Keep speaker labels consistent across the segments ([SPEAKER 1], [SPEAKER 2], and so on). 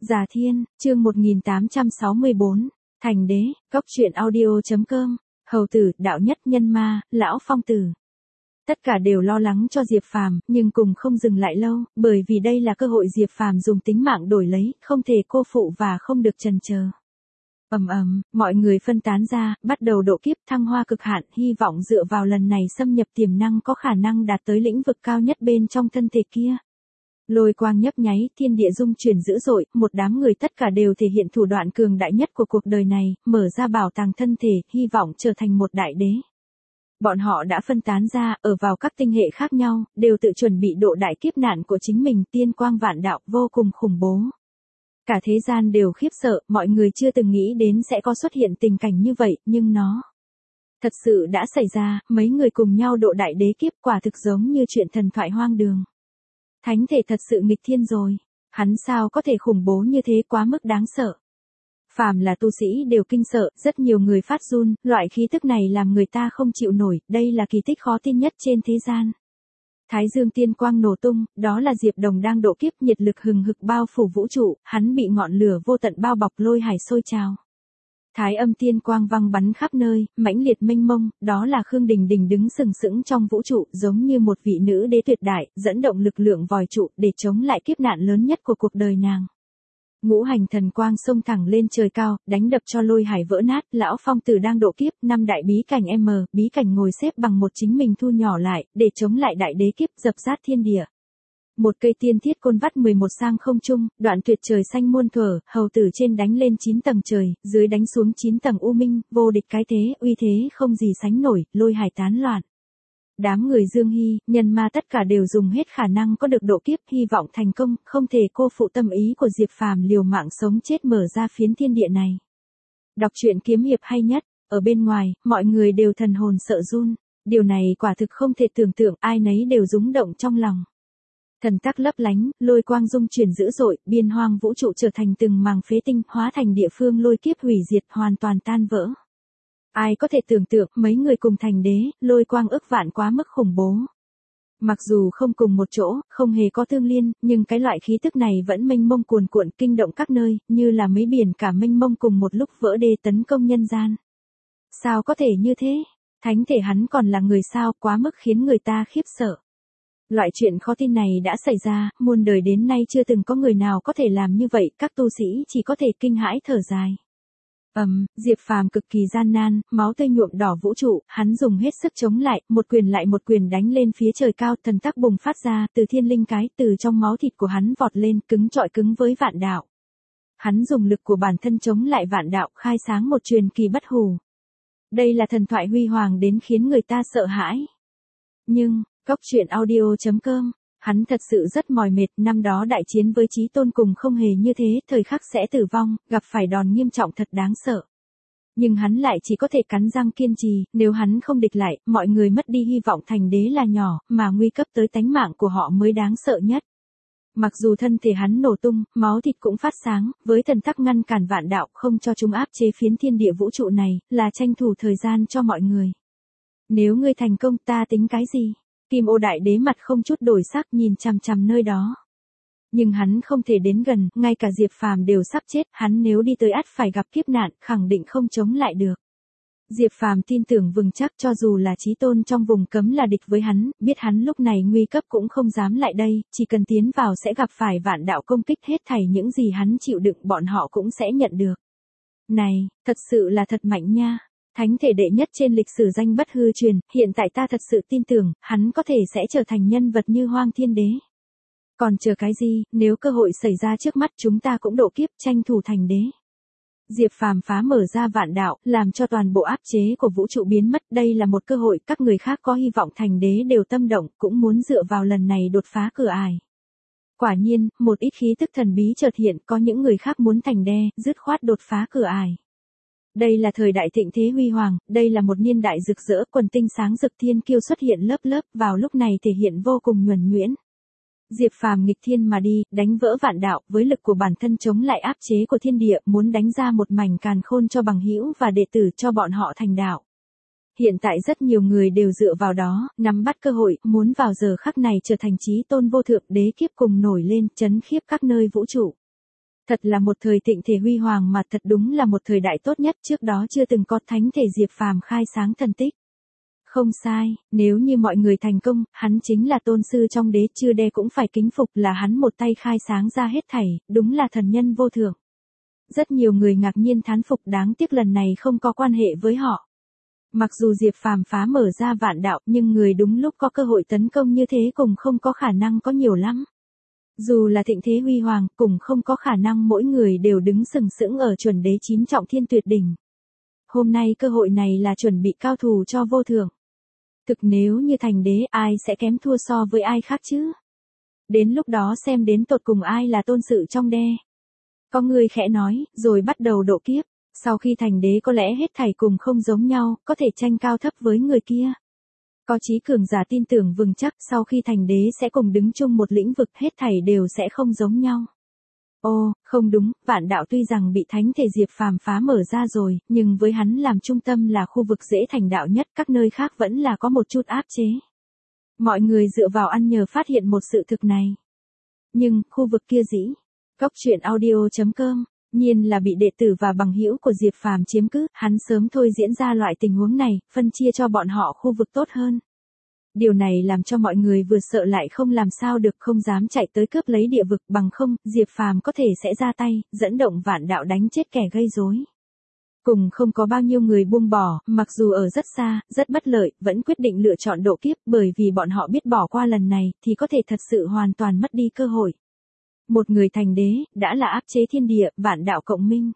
[SPEAKER 1] Già Thiên, chương 1864, Thành Đế, Cốc truyện audio.com, Hầu tử, đạo nhất nhân ma, lão phong tử. Tất cả đều lo lắng cho Diệp Phàm, nhưng cùng không dừng lại lâu, bởi vì đây là cơ hội Diệp Phàm dùng tính mạng đổi lấy, không thể cô phụ và không được chần chờ. Mọi người phân tán ra, bắt đầu độ kiếp thăng hoa cực hạn, hy vọng dựa vào lần này xâm nhập tiềm năng có khả năng đạt tới lĩnh vực cao nhất bên trong thân thể kia. Lôi quang nhấp nháy, thiên địa dung chuyển dữ dội, một đám người tất cả đều thể hiện thủ đoạn cường đại nhất của cuộc đời này, mở ra bảo tàng thân thể, hy vọng trở thành một đại đế. Bọn họ đã phân tán ra, ở vào các tinh hệ khác nhau, đều tự chuẩn bị độ đại kiếp nạn của chính mình, tiên quang vạn đạo, vô cùng khủng bố. Cả thế gian đều khiếp sợ, mọi người chưa từng nghĩ đến sẽ có xuất hiện tình cảnh như vậy, nhưng nó thật sự đã xảy ra, mấy người cùng nhau độ đại đế kiếp quả thực giống như chuyện thần thoại hoang đường. Thánh thể thật sự nghịch thiên rồi, hắn sao có thể khủng bố như thế, quá mức đáng sợ. Phàm là tu sĩ đều kinh sợ, rất nhiều người phát run, loại khí tức này làm người ta không chịu nổi, đây là kỳ tích khó tin nhất trên thế gian. Thái dương tiên quang nổ tung, đó là Diệp Đồng đang độ kiếp, nhiệt lực hừng hực bao phủ vũ trụ, hắn bị ngọn lửa vô tận bao bọc, lôi hải sôi trào. Thái âm tiên quang văng bắn khắp nơi, mãnh liệt mênh mông, đó là Khương Đình Đình đứng sừng sững trong vũ trụ, giống như một vị nữ đế tuyệt đại, dẫn động lực lượng vòi trụ để chống lại kiếp nạn lớn nhất của cuộc đời nàng. Ngũ hành thần quang xông thẳng lên trời cao, đánh đập cho lôi hải vỡ nát, lão phong tử đang độ kiếp, 5 đại bí cảnh bí cảnh ngồi xếp bằng một chính mình thu nhỏ lại, để chống lại đại đế kiếp dập sát thiên địa. Một cây tiên thiết côn vắt 11 sang không trung, đoạn tuyệt trời xanh muôn thuở, hầu tử trên đánh lên 9 tầng trời, dưới đánh xuống 9 tầng u minh, vô địch cái thế, uy thế không gì sánh nổi, lôi hải tán loạn. Đám người Dương Hy, nhân ma tất cả đều dùng hết khả năng có được độ kiếp, hy vọng thành công, không thể cô phụ tâm ý của Diệp Phàm, liều mạng sống chết mở ra phiến thiên địa này. Đọc truyện kiếm hiệp hay nhất, ở bên ngoài, mọi người đều thần hồn sợ run, điều này quả thực không thể tưởng tượng, ai nấy đều rúng động trong lòng. Thần tắc lấp lánh, lôi quang dung chuyển dữ dội, biên hoang vũ trụ trở thành từng màng phế tinh, hóa thành địa phương lôi kiếp hủy diệt, hoàn toàn tan vỡ. Ai có thể tưởng tượng, mấy người cùng thành đế, lôi quang ức vạn quá mức khủng bố. Mặc dù không cùng một chỗ, không hề có tương liên, nhưng cái loại khí tức này vẫn mênh mông cuồn cuộn, kinh động các nơi, như là mấy biển cả mênh mông cùng một lúc vỡ đê tấn công nhân gian. Sao có thể như thế? Thánh thể hắn còn là người sao, quá mức khiến người ta khiếp sợ. Loại chuyện khó tin này đã xảy ra, muôn đời đến nay chưa từng có người nào có thể làm như vậy, các tu sĩ chỉ có thể kinh hãi thở dài. Diệp Phàm cực kỳ gian nan, máu tươi nhuộm đỏ vũ trụ, hắn dùng hết sức chống lại, một quyền đánh lên phía trời cao, thần tắc bùng phát ra, từ thiên linh cái, từ trong máu thịt của hắn vọt lên, cứng trọi cứng với vạn đạo. Hắn dùng lực của bản thân chống lại vạn đạo, khai sáng một truyền kỳ bất hủ. Đây là thần thoại huy hoàng đến khiến người ta sợ hãi. Nhưng, Cốc truyện audio.com, hắn thật sự rất mỏi mệt, năm đó đại chiến với Chí Tôn cùng không hề như thế, thời khắc sẽ tử vong, gặp phải đòn nghiêm trọng thật đáng sợ. Nhưng hắn lại chỉ có thể cắn răng kiên trì, nếu hắn không địch lại, mọi người mất đi hy vọng thành đế là nhỏ, mà nguy cấp tới tánh mạng của họ mới đáng sợ nhất. Mặc dù thân thể hắn nổ tung, máu thịt cũng phát sáng, với thần tắc ngăn cản vạn đạo, không cho chúng áp chế phiến thiên địa vũ trụ này, là tranh thủ thời gian cho mọi người. Nếu ngươi thành công, ta tính cái gì? Kim Ô đại đế mặt không chút đổi sắc, nhìn chằm chằm nơi đó. Nhưng hắn không thể đến gần, ngay cả Diệp Phàm đều sắp chết, hắn nếu đi tới ắt phải gặp kiếp nạn, khẳng định không chống lại được. Diệp Phàm tin tưởng vững chắc, cho dù là Chí Tôn trong vùng cấm là địch với hắn, biết hắn lúc này nguy cấp cũng không dám lại đây, chỉ cần tiến vào sẽ gặp phải vạn đạo công kích, hết thảy những gì hắn chịu đựng bọn họ cũng sẽ nhận được. Này, thật sự là thật mạnh nha. Thánh thể đệ nhất trên lịch sử danh bất hư truyền, hiện tại ta thật sự tin tưởng, hắn có thể sẽ trở thành nhân vật như Hoang Thiên Đế. Còn chờ cái gì, nếu cơ hội xảy ra trước mắt chúng ta cũng độ kiếp, tranh thủ thành đế. Diệp Phàm phá mở ra vạn đạo, làm cho toàn bộ áp chế của vũ trụ biến mất, đây là một cơ hội, các người khác có hy vọng thành đế đều tâm động, cũng muốn dựa vào lần này đột phá cửa ải. Quả nhiên, một ít khí tức thần bí chợt hiện, có những người khác muốn thành đế, dứt khoát đột phá cửa ải. Đây là thời đại thịnh thế huy hoàng, đây là một niên đại rực rỡ, quần tinh sáng rực, thiên kiêu xuất hiện lớp lớp, vào lúc này thể hiện vô cùng nhuần nhuyễn. Diệp Phàm nghịch thiên mà đi, đánh vỡ vạn đạo, với lực của bản thân chống lại áp chế của thiên địa, muốn đánh ra một mảnh càn khôn cho bằng hữu và đệ tử, cho bọn họ thành đạo. Hiện tại rất nhiều người đều dựa vào đó, nắm bắt cơ hội, muốn vào giờ khắc này trở thành Chí Tôn vô thượng, đế kiếp cùng nổi lên, chấn khiếp các nơi vũ trụ. Thật là một thời thịnh thể huy hoàng mà thật đúng là một thời đại tốt nhất, trước đó chưa từng có thánh thể Diệp Phàm khai sáng thần tích. Không sai, nếu như mọi người thành công, hắn chính là tôn sư trong đế, chư đế cũng phải kính phục, là hắn một tay khai sáng ra hết thảy, đúng là thần nhân vô thượng. Rất nhiều người ngạc nhiên thán phục, đáng tiếc lần này không có quan hệ với họ. Mặc dù Diệp Phàm phá mở ra vạn đạo, nhưng người đúng lúc có cơ hội tấn công như thế cũng không có khả năng có nhiều lắm. Dù là thịnh thế huy hoàng, cũng không có khả năng mỗi người đều đứng sừng sững ở chuẩn đế 9 trọng thiên tuyệt đỉnh. Hôm nay cơ hội này là chuẩn bị cao thủ cho vô thượng. Thực nếu như thành đế, ai sẽ kém thua so với ai khác chứ? Đến lúc đó xem đến tột cùng ai là tôn sự trong đe. Có người khẽ nói, rồi bắt đầu độ kiếp. Sau khi thành đế có lẽ hết thảy cùng không giống nhau, có thể tranh cao thấp với người kia. Có chí cường giả tin tưởng vững chắc sau khi thành đế sẽ cùng đứng chung một lĩnh vực, hết thảy đều sẽ không giống nhau. Ô, không đúng, vạn đạo tuy rằng bị thánh thể Diệp Phàm phá mở ra rồi, nhưng với hắn làm trung tâm là khu vực dễ thành đạo nhất, các nơi khác vẫn là có một chút áp chế. Mọi người dựa vào ăn nhờ phát hiện một sự thực này. Nhưng, khu vực kia dĩ, Cốc truyện audio.com, nhiên là bị đệ tử và bằng hữu của Diệp Phàm chiếm cứ, hắn sớm thôi diễn ra loại tình huống này, phân chia cho bọn họ khu vực tốt hơn. Điều này làm cho mọi người vừa sợ lại không làm sao được, không dám chạy tới cướp lấy địa vực, bằng không, Diệp Phàm có thể sẽ ra tay, dẫn động vạn đạo đánh chết kẻ gây rối. Cùng không có bao nhiêu người buông bỏ, mặc dù ở rất xa, rất bất lợi, vẫn quyết định lựa chọn độ kiếp, bởi vì bọn họ biết bỏ qua lần này, thì có thể thật sự hoàn toàn mất đi cơ hội. Một người thành đế, đã là áp chế thiên địa, vạn đạo cộng minh.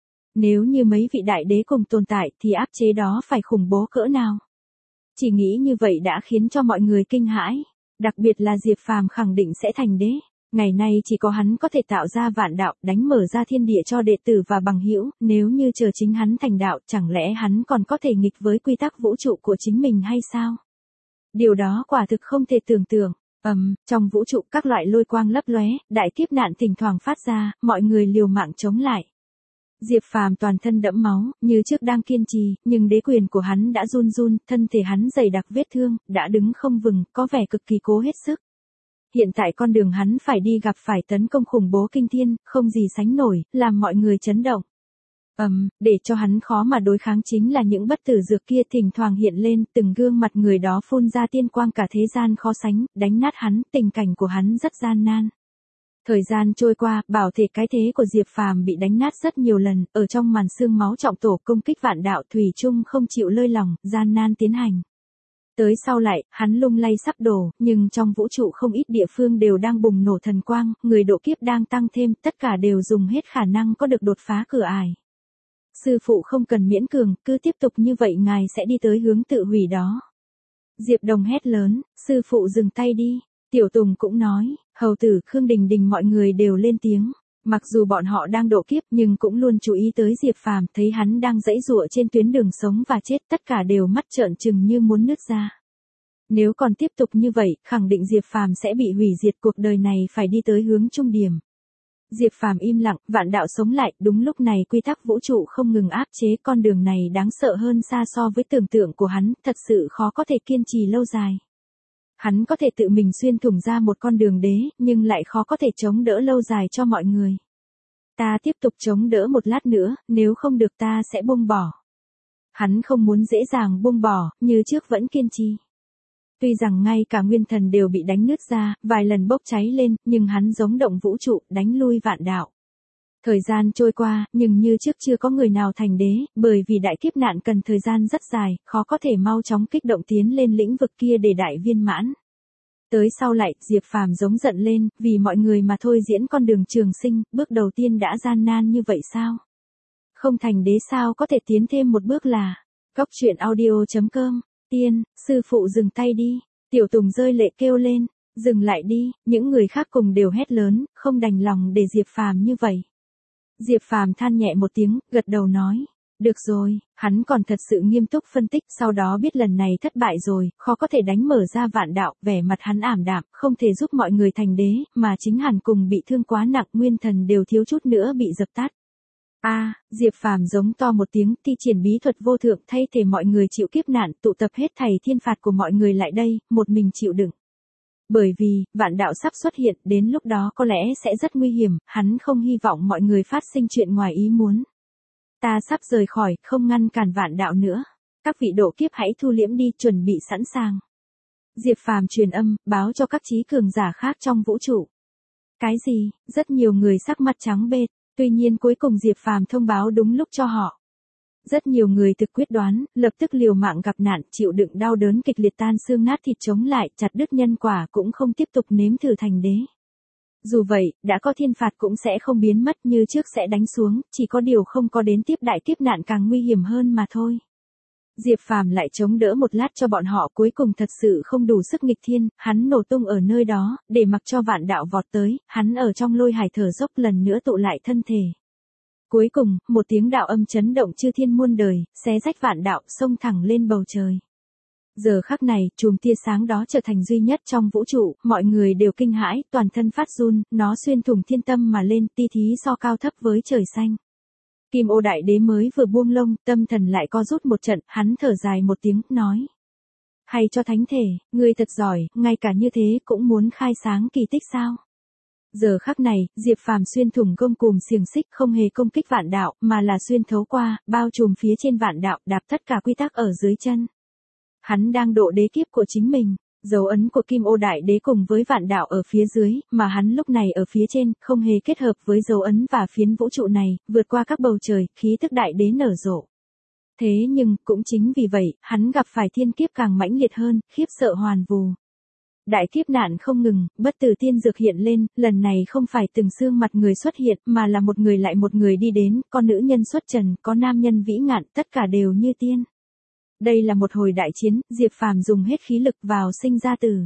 [SPEAKER 1] Nếu như mấy vị đại đế cùng tồn tại, thì áp chế đó phải khủng bố cỡ nào? Chỉ nghĩ như vậy đã khiến cho mọi người kinh hãi. Đặc biệt là Diệp Phàm khẳng định sẽ thành đế. Ngày nay chỉ có hắn có thể tạo ra vạn đạo, đánh mở ra thiên địa cho đệ tử và bằng hữu, nếu như chờ chính hắn thành đạo, chẳng lẽ hắn còn có thể nghịch với quy tắc vũ trụ của chính mình hay sao? Điều đó quả thực không thể tưởng tượng. Trong vũ trụ các loại lôi quang lấp lóe, đại kiếp nạn thỉnh thoảng phát ra, mọi người liều mạng chống lại. Diệp Phàm toàn thân đẫm máu, như trước đang kiên trì, nhưng đế quyền của hắn đã run run, thân thể hắn dày đặc vết thương, đã đứng không vững, có vẻ cực kỳ cố hết sức. Hiện tại con đường hắn phải đi gặp phải tấn công khủng bố kinh thiên, không gì sánh nổi, làm mọi người chấn động. Để cho hắn khó mà đối kháng chính là những bất tử dược kia thỉnh thoảng hiện lên, từng gương mặt người đó phun ra tiên quang cả thế gian khó sánh, đánh nát hắn, tình cảnh của hắn rất gian nan. Thời gian trôi qua, bảo thể cái thế của Diệp Phàm bị đánh nát rất nhiều lần, ở trong màn xương máu trọng tổ công kích vạn đạo thủy chung không chịu lơi lỏng, gian nan tiến hành. Tới sau lại, hắn lung lay sắp đổ, nhưng trong vũ trụ không ít địa phương đều đang bùng nổ thần quang, người độ kiếp đang tăng thêm, tất cả đều dùng hết khả năng có được đột phá cửa ải. Sư phụ không cần miễn cường, cứ tiếp tục như vậy ngài sẽ đi tới hướng tự hủy đó. Diệp Đồng hét lớn, sư phụ dừng tay đi. Tiểu Tùng cũng nói, hầu tử Khương Đình Đình mọi người đều lên tiếng. Mặc dù bọn họ đang độ kiếp nhưng cũng luôn chú ý tới Diệp Phàm, thấy hắn đang giãy giụa trên tuyến đường sống và chết, tất cả đều mắt trợn trừng như muốn nứt ra. Nếu còn tiếp tục như vậy, khẳng định Diệp Phàm sẽ bị hủy diệt, cuộc đời này phải đi tới hướng trung điểm. Diệp Phàm im lặng, vạn đạo sống lại, đúng lúc này quy tắc vũ trụ không ngừng áp chế, con đường này đáng sợ hơn xa so với tưởng tượng của hắn, thật sự khó có thể kiên trì lâu dài. Hắn có thể tự mình xuyên thủng ra một con đường đế, nhưng lại khó có thể chống đỡ lâu dài cho mọi người. Ta tiếp tục chống đỡ một lát nữa, nếu không được ta sẽ buông bỏ. Hắn không muốn dễ dàng buông bỏ, như trước vẫn kiên trì. Tuy rằng ngay cả nguyên thần đều bị đánh nứt ra, vài lần bốc cháy lên, nhưng hắn giống động vũ trụ, đánh lui vạn đạo. Thời gian trôi qua, nhưng như trước chưa có người nào thành đế, bởi vì đại kiếp nạn cần thời gian rất dài, khó có thể mau chóng kích động tiến lên lĩnh vực kia để đại viên mãn. Tới sau lại, Diệp Phàm giống giận lên, vì mọi người mà thôi diễn con đường trường sinh, bước đầu tiên đã gian nan như vậy sao? Không thành đế sao có thể tiến thêm một bước là? Cốc truyện audio.com, tiên, sư phụ dừng tay đi, Tiểu Tùng rơi lệ kêu lên, dừng lại đi, những người khác cùng đều hét lớn, không đành lòng để Diệp Phàm như vậy. Diệp Phàm than nhẹ một tiếng, gật đầu nói, được rồi, hắn còn thật sự nghiêm túc phân tích, sau đó biết lần này thất bại rồi, khó có thể đánh mở ra vạn đạo, vẻ mặt hắn ảm đạm, không thể giúp mọi người thành đế, mà chính hắn cùng bị thương quá nặng, nguyên thần đều thiếu chút nữa bị dập tắt. Diệp Phàm giống to một tiếng, thi triển bí thuật vô thượng thay thế mọi người chịu kiếp nạn, tụ tập hết thảy thiên phạt của mọi người lại đây, một mình chịu đựng. Bởi vì, vạn đạo sắp xuất hiện, đến lúc đó có lẽ sẽ rất nguy hiểm, hắn không hy vọng mọi người phát sinh chuyện ngoài ý muốn. Ta sắp rời khỏi, không ngăn cản vạn đạo nữa. Các vị độ kiếp hãy thu liễm đi, chuẩn bị sẵn sàng. Diệp Phàm truyền âm, báo cho các trí cường giả khác trong vũ trụ. Cái gì? Rất nhiều người sắc mặt trắng bệch, tuy nhiên cuối cùng Diệp Phàm thông báo đúng lúc cho họ. Rất nhiều người thực quyết đoán, lập tức liều mạng gặp nạn, chịu đựng đau đớn kịch liệt tan xương nát thịt chống lại, chặt đứt nhân quả cũng không tiếp tục nếm thử thành đế. Dù vậy, đã có thiên phạt cũng sẽ không biến mất như trước sẽ đánh xuống, chỉ có điều không có đến tiếp đại kiếp nạn càng nguy hiểm hơn mà thôi. Diệp Phàm lại chống đỡ một lát cho bọn họ, cuối cùng thật sự không đủ sức nghịch thiên, hắn nổ tung ở nơi đó, để mặc cho vạn đạo vọt tới, hắn ở trong lôi hải thở dốc lần nữa tụ lại thân thể. Cuối cùng, một tiếng đạo âm chấn động chư thiên muôn đời, xé rách vạn đạo, xông thẳng lên bầu trời. Giờ khắc này, chùm tia sáng đó trở thành duy nhất trong vũ trụ, mọi người đều kinh hãi, toàn thân phát run, nó xuyên thủng thiên tâm mà lên, ti thí so cao thấp với trời xanh. Kim Ô Đại Đế mới vừa buông lông, tâm thần lại co rút một trận, hắn thở dài một tiếng, nói. Hay cho thánh thể, ngươi thật giỏi, ngay cả như thế cũng muốn khai sáng kỳ tích sao? Giờ khắc này, Diệp Phàm xuyên thủng gông cùm xiềng xích, không hề công kích vạn đạo, mà là xuyên thấu qua, bao trùm phía trên vạn đạo, đạp tất cả quy tắc ở dưới chân. Hắn đang độ đế kiếp của chính mình, dấu ấn của Kim Ô Đại Đế cùng với vạn đạo ở phía dưới, mà hắn lúc này ở phía trên, không hề kết hợp với dấu ấn và phiến vũ trụ này, vượt qua các bầu trời, khí tức Đại Đế nở rộ. Thế nhưng, cũng chính vì vậy, hắn gặp phải thiên kiếp càng mãnh liệt hơn, khiếp sợ hoàn vù. Đại kiếp nạn không ngừng, bất tử tiên dược hiện lên, lần này không phải từng xương mặt người xuất hiện, mà là một người lại một người đi đến, có nữ nhân xuất trần, có nam nhân vĩ ngạn, tất cả đều như tiên. Đây là một hồi đại chiến, Diệp Phàm dùng hết khí lực vào sinh ra tử.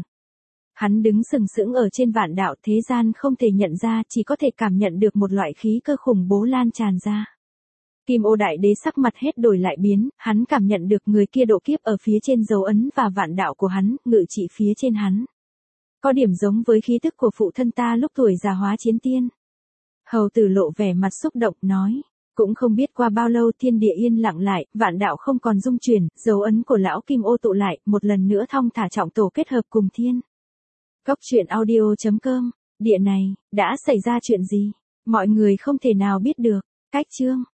[SPEAKER 1] Hắn đứng sừng sững ở trên vạn đạo, thế gian không thể nhận ra, chỉ có thể cảm nhận được một loại khí cơ khủng bố lan tràn ra. Kim Ô Đại Đế sắc mặt hết đổi lại biến, hắn cảm nhận được người kia độ kiếp ở phía trên dấu ấn và vạn đạo của hắn, ngự trị phía trên hắn. Có điểm giống với khí tức của phụ thân ta lúc tuổi già hóa chiến tiên. Hầu Tử lộ vẻ mặt xúc động, nói. Cũng không biết qua bao lâu thiên địa yên lặng lại, vạn đạo không còn rung chuyển, dấu ấn của lão Kim Ô tụ lại, một lần nữa thong thả trọng tổ kết hợp cùng thiên. Cốc truyện audio.com, địa này, đã xảy ra chuyện gì? Mọi người không thể nào biết được. Cách chương.